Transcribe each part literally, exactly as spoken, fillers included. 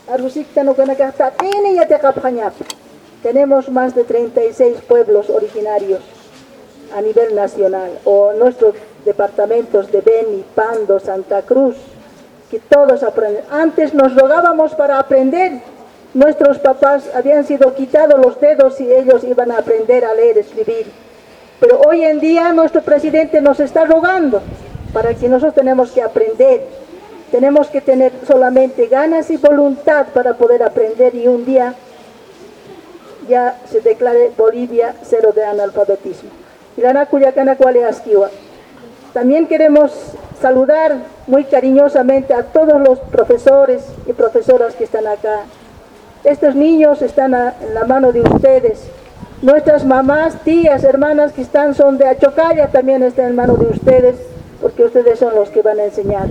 Tenemos más de treinta y seis pueblos originarios a nivel nacional, o nuestros departamentos de Beni, Pando, Santa Cruz, que todos aprenden. Antes nos rogábamos para aprender. Nuestros papás habían sido quitados los dedos y ellos iban a aprender a leer y escribir. Pero hoy en día nuestro presidente nos está rogando para que nosotros tenemos que aprender. Tenemos que tener solamente ganas y voluntad para poder aprender, y un día ya se declare Bolivia cero de analfabetismo. También queremos saludar muy cariñosamente a todos los profesores y profesoras que están acá. Estos niños están a, en la mano de ustedes. Nuestras mamás, tías, hermanas que están son de Achocalla, también están en mano de ustedes, porque ustedes son los que van a enseñar.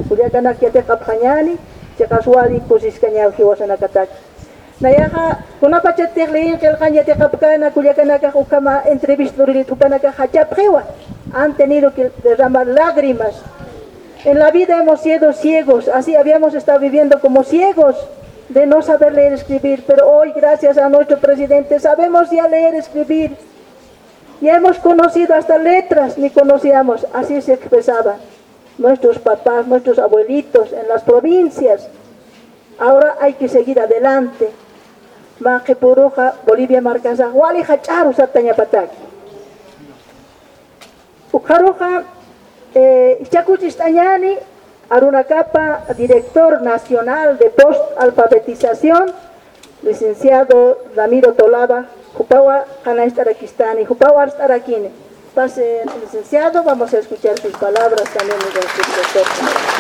Nayaha, kuna pachatir lein que el caña te capcana, cuyacanaka ukama entrevisturil tupanaka hachaprewa, han tenido que derramar lágrimas. En la vida hemos sido ciegos, así habíamos estado viviendo como ciegos de no saber leer y escribir, pero hoy gracias a nuestro presidente sabemos ya leer y escribir. Ya hemos conocido hasta letras, ni conocíamos, así se expresaban nuestros papás, nuestros abuelitos en las provincias. Ahora hay que seguir adelante. Maje Puruja, Bolivia Marcaza, Wali Hacharu Sataña Patak. Ujaruja, Chacuchistañani, Aruna Capa, director nacional de post-alfabetización, licenciado Ramiro Tolaba, Jupawa Hanaistaraquistani, Jupawa Astarakine. Pase, licenciado, vamos a escuchar sus palabras también de su doctor.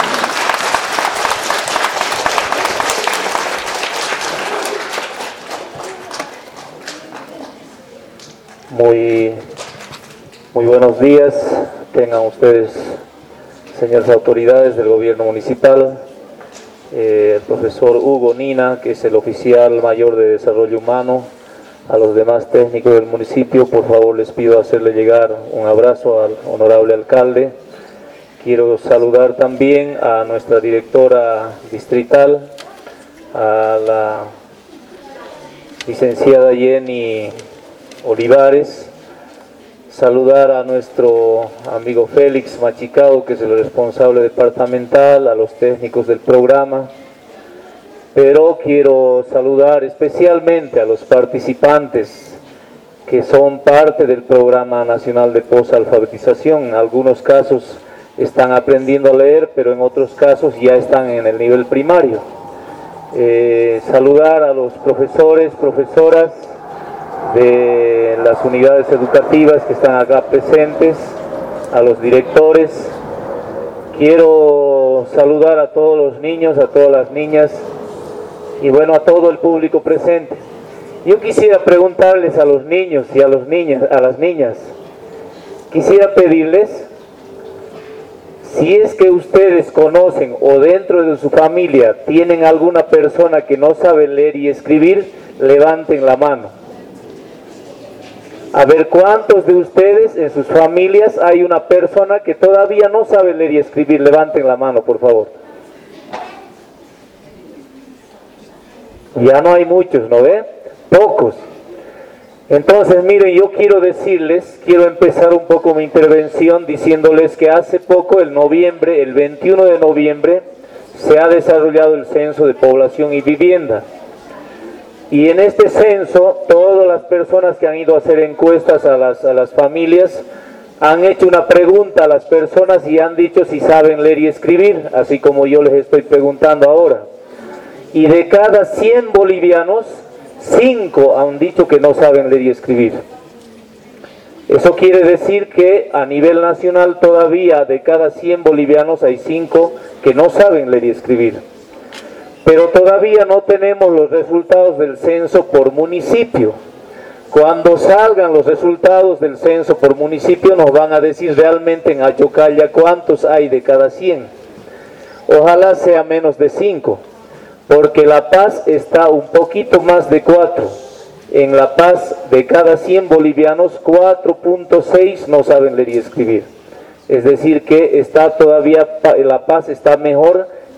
Muy, muy buenos días, tengan ustedes, señores autoridades del gobierno municipal, eh, el profesor Hugo Nina, que es el oficial mayor de desarrollo humano, a los demás técnicos del municipio. Por favor les pido hacerle llegar un abrazo al honorable alcalde. Quiero saludar también a nuestra directora distrital, a la licenciada Jenny Olivares, saludar a nuestro amigo Félix Machicao, que es el responsable departamental, a los técnicos del programa, pero quiero saludar especialmente a los participantes que son parte del Programa Nacional de Posalfabetización. En algunos casos están aprendiendo a leer, pero en otros casos ya están en el nivel primario. Eh, saludar a los profesores, profesoras de las unidades educativas que están acá presentes, a los directores. Quiero saludar a todos los niños, a todas las niñas y bueno, a todo el público presente. Yo quisiera preguntarles a los niños y a, los niñas, a las niñas, quisiera pedirles, si es que ustedes conocen o dentro de su familia tienen alguna persona que no sabe leer y escribir, levanten la mano. A ver, ¿cuántos de ustedes en sus familias hay una persona que todavía no sabe leer y escribir? Levanten la mano, por favor. Ya no hay muchos, ¿no ve? Pocos. Entonces, miren, yo quiero decirles, quiero empezar un poco mi intervención diciéndoles que hace poco, el noviembre, el veintiuno de noviembre, se ha desarrollado el Censo de Población y Vivienda. Y en este censo, todas las personas que han ido a hacer encuestas a las, a las familias han hecho una pregunta a las personas y han dicho si saben leer y escribir, así como yo les estoy preguntando ahora. Y de cada cien bolivianos, cinco han dicho que no saben leer y escribir. Eso quiere decir que a nivel nacional todavía de cada cien bolivianos hay cinco que no saben leer y escribir. Pero todavía no tenemos los resultados del censo por municipio. Cuando salgan los resultados del censo por municipio nos van a decir realmente en Achocalla cuántos hay de cada cien. Ojalá sea menos de cinco, porque La Paz está un poquito más de cuatro. En La Paz de cada cien bolivianos, cuatro punto seis no saben leer y escribir. Es decir que está todavía, La Paz está mejor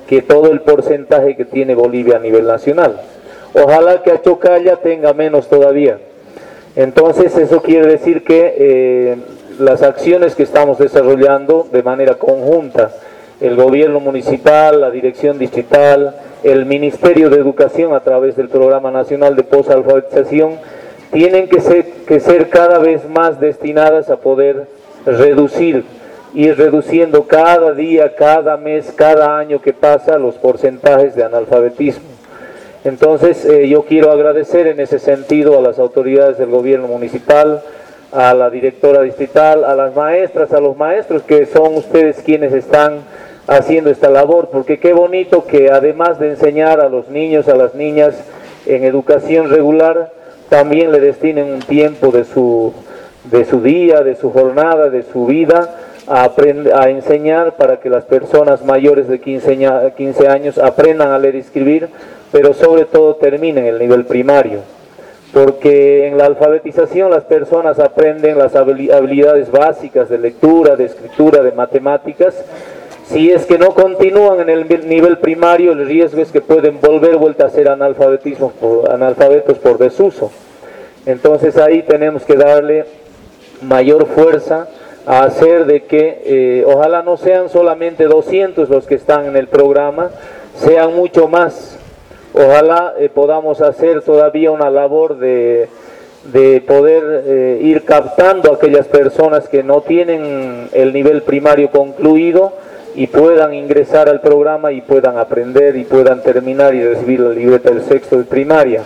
que todo el porcentaje que tiene Bolivia a nivel nacional. Ojalá que Achocalla tenga menos todavía. Entonces eso quiere decir que eh, las acciones que estamos desarrollando de manera conjunta, el gobierno municipal, la dirección distrital, el Ministerio de Educación a través del Programa Nacional de Posalfabetización, tienen que ser, que ser cada vez más destinadas a poder reducir, ir reduciendo cada día, cada mes, cada año que pasa los porcentajes de analfabetismo. Entonces eh, yo quiero agradecer en ese sentido a las autoridades del gobierno municipal, a la directora distrital, a las maestras, a los maestros, que son ustedes quienes están haciendo esta labor, porque qué bonito que además de enseñar a los niños, a las niñas en educación regular, también le destinen un tiempo de su, de su día, de su jornada, de su vida, a, aprender, a enseñar para que las personas mayores de quince años aprendan a leer y escribir, pero sobre todo terminen el nivel primario. Porque en la alfabetización las personas aprenden las habilidades básicas de lectura, de escritura, de matemáticas. Si es que no continúan en el nivel primario, el riesgo es que pueden volver vuelta a ser analfabetismo por, analfabetos por desuso. Entonces ahí tenemos que darle mayor fuerza a hacer de que eh, ojalá no sean solamente doscientos los que están en el programa, sean mucho más. Ojalá eh, podamos hacer todavía una labor de, de poder eh, ir captando a aquellas personas que no tienen el nivel primario concluido y puedan ingresar al programa y puedan aprender y puedan terminar y recibir la libreta del sexto de primaria.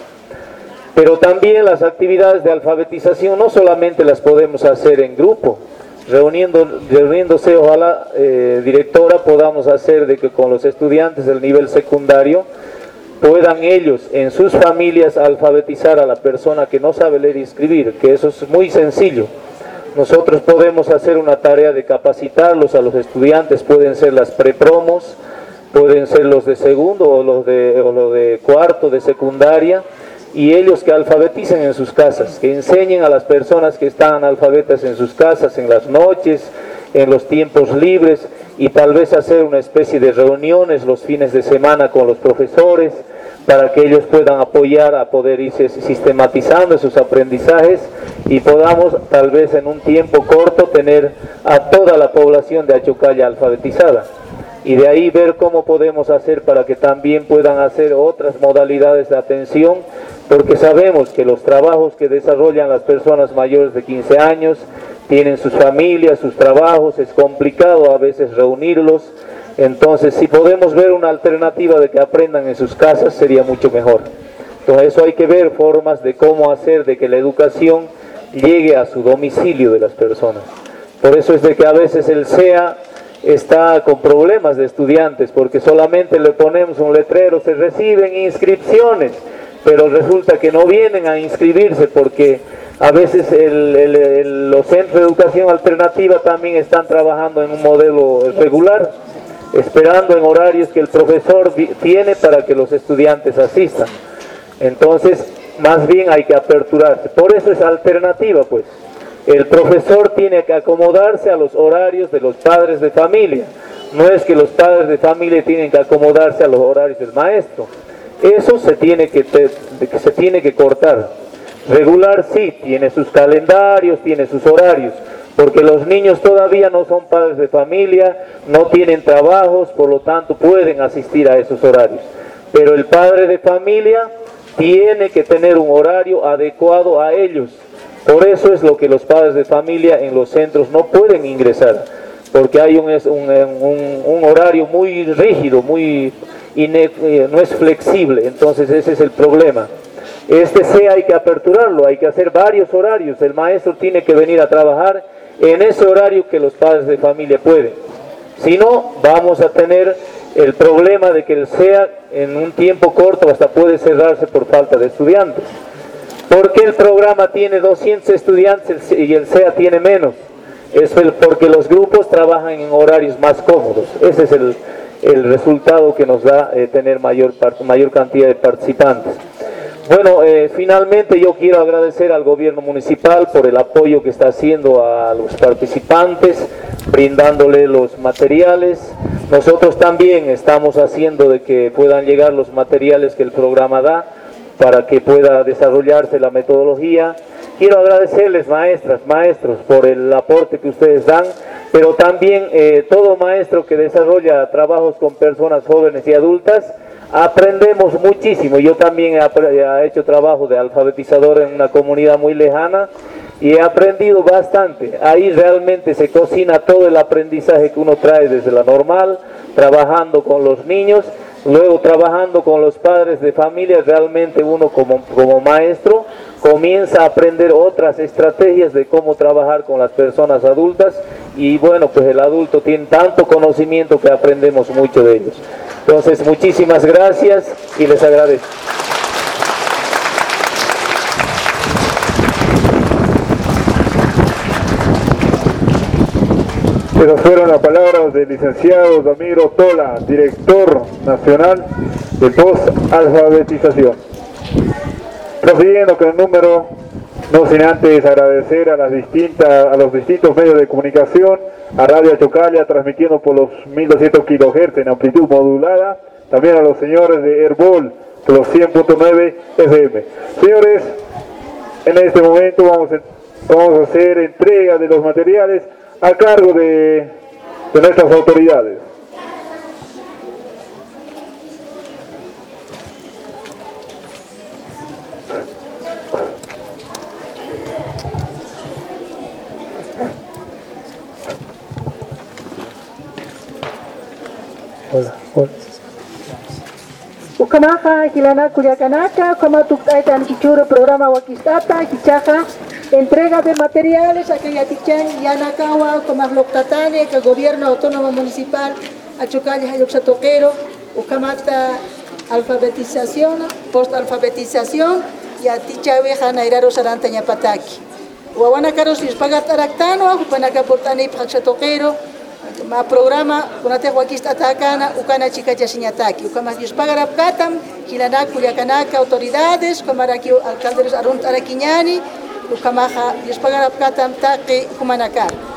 Pero también las actividades de alfabetización no solamente las podemos hacer en grupo, reuniendo, reuniéndose, ojalá, eh, directora, podamos hacer de que con los estudiantes del nivel secundario puedan ellos en sus familias alfabetizar a la persona que no sabe leer y escribir, que eso es muy sencillo. Nosotros podemos hacer una tarea de capacitarlos a los estudiantes, pueden ser las prepromos, pueden ser los de segundo o los de, o los de cuarto de secundaria, y ellos que alfabeticen en sus casas, que enseñen a las personas que están analfabetas en sus casas, en las noches, en los tiempos libres, y tal vez hacer una especie de reuniones los fines de semana con los profesores, para que ellos puedan apoyar a poder irse sistematizando sus aprendizajes y podamos tal vez en un tiempo corto tener a toda la población de Achocalla alfabetizada. Y de ahí ver cómo podemos hacer para que también puedan hacer otras modalidades de atención, porque sabemos que los trabajos que desarrollan las personas mayores de quince años tienen sus familias, sus trabajos, es complicado a veces reunirlos. Entonces, si podemos ver una alternativa de que aprendan en sus casas, sería mucho mejor. Entonces, eso hay que ver formas de cómo hacer de que la educación llegue a su domicilio de las personas. Por eso es de que a veces el C E A está con problemas de estudiantes, porque solamente le ponemos un letrero, se reciben inscripciones, pero resulta que no vienen a inscribirse porque a veces el, el, el, los centros de educación alternativa también están trabajando en un modelo regular, esperando en horarios que el profesor tiene para que los estudiantes asistan. Entonces, más bien hay que aperturarse. Por eso es alternativa, pues. El profesor tiene que acomodarse a los horarios de los padres de familia. No es que los padres de familia tienen que acomodarse a los horarios del maestro. Eso se tiene que, te, se tiene que cortar. Regular sí, tiene sus calendarios, tiene sus horarios, porque los niños todavía no son padres de familia, no tienen trabajos, por lo tanto pueden asistir a esos horarios. Pero el padre de familia tiene que tener un horario adecuado a ellos. Por eso es lo que los padres de familia en los centros no pueden ingresar, porque hay un, un, un, un horario muy rígido, muy ine, no es flexible, entonces ese es el problema. Este C E A hay que aperturarlo, hay que hacer varios horarios, el maestro tiene que venir a trabajar en ese horario que los padres de familia pueden. Si no, vamos a tener el problema de que el C E A en un tiempo corto hasta puede cerrarse por falta de estudiantes. ¿Por qué el programa tiene doscientos estudiantes y el C E A tiene menos? Es porque los grupos trabajan en horarios más cómodos. Ese es el, el resultado que nos da eh, tener mayor, mayor cantidad de participantes. Bueno, eh, finalmente yo quiero agradecer al gobierno municipal por el apoyo que está haciendo a los participantes, brindándole los materiales. Nosotros también estamos haciendo de que puedan llegar los materiales que el programa da para que pueda desarrollarse la metodología. Quiero agradecerles, maestras, maestros, por el aporte que ustedes dan, pero también eh, todo maestro que desarrolla trabajos con personas jóvenes y adultas, aprendemos muchísimo. Yo también he, he hecho trabajo de alfabetizador en una comunidad muy lejana y he aprendido bastante. Ahí realmente se cocina todo el aprendizaje que uno trae desde la normal, trabajando con los niños, luego trabajando con los padres de familia. Realmente uno como, como maestro comienza a aprender otras estrategias de cómo trabajar con las personas adultas, y bueno, pues el adulto tiene tanto conocimiento que aprendemos mucho de ellos. Entonces, muchísimas gracias y les agradezco. Esas fueron las palabras del licenciado Damiro Tola, director nacional de post-alfabetización. Prosiguiendo con el número, no sin antes agradecer a, las distintas, a los distintos medios de comunicación, a Radio Chocalla, transmitiendo por los mil doscientos kilohertz en amplitud modulada, también a los señores de Herbol por los cien punto nueve F M. Señores, en este momento vamos a, vamos a hacer entrega de los materiales a cargo de, de nuestras autoridades. Hola, hola. Ukamaja, Gilana, Culiacanaka, Kamatuktaitan, Kichuro, programa Wakistata, Kichaja, entrega de materiales a Kayatichán, Yanakawa, Komafloktatane, que el gobierno autónomo municipal, Achocalla, Hayuxatoquero, Ukamata, alfabetización, post-alfabetización, y a Tichaveja, Nairaro, Saranta, Yapataki. Huahuanacaros, Lispagat, Aractano, Upanaka, Portani, Pachatoquero, ma programa kunate huakista atakana ukana chica yasiñataki ukama yuspagarap katam hilana kuliakanaka autoridades kamaraki alcaldes arunt arakiñani ukamaja yuspagarap katam taqi kumanakar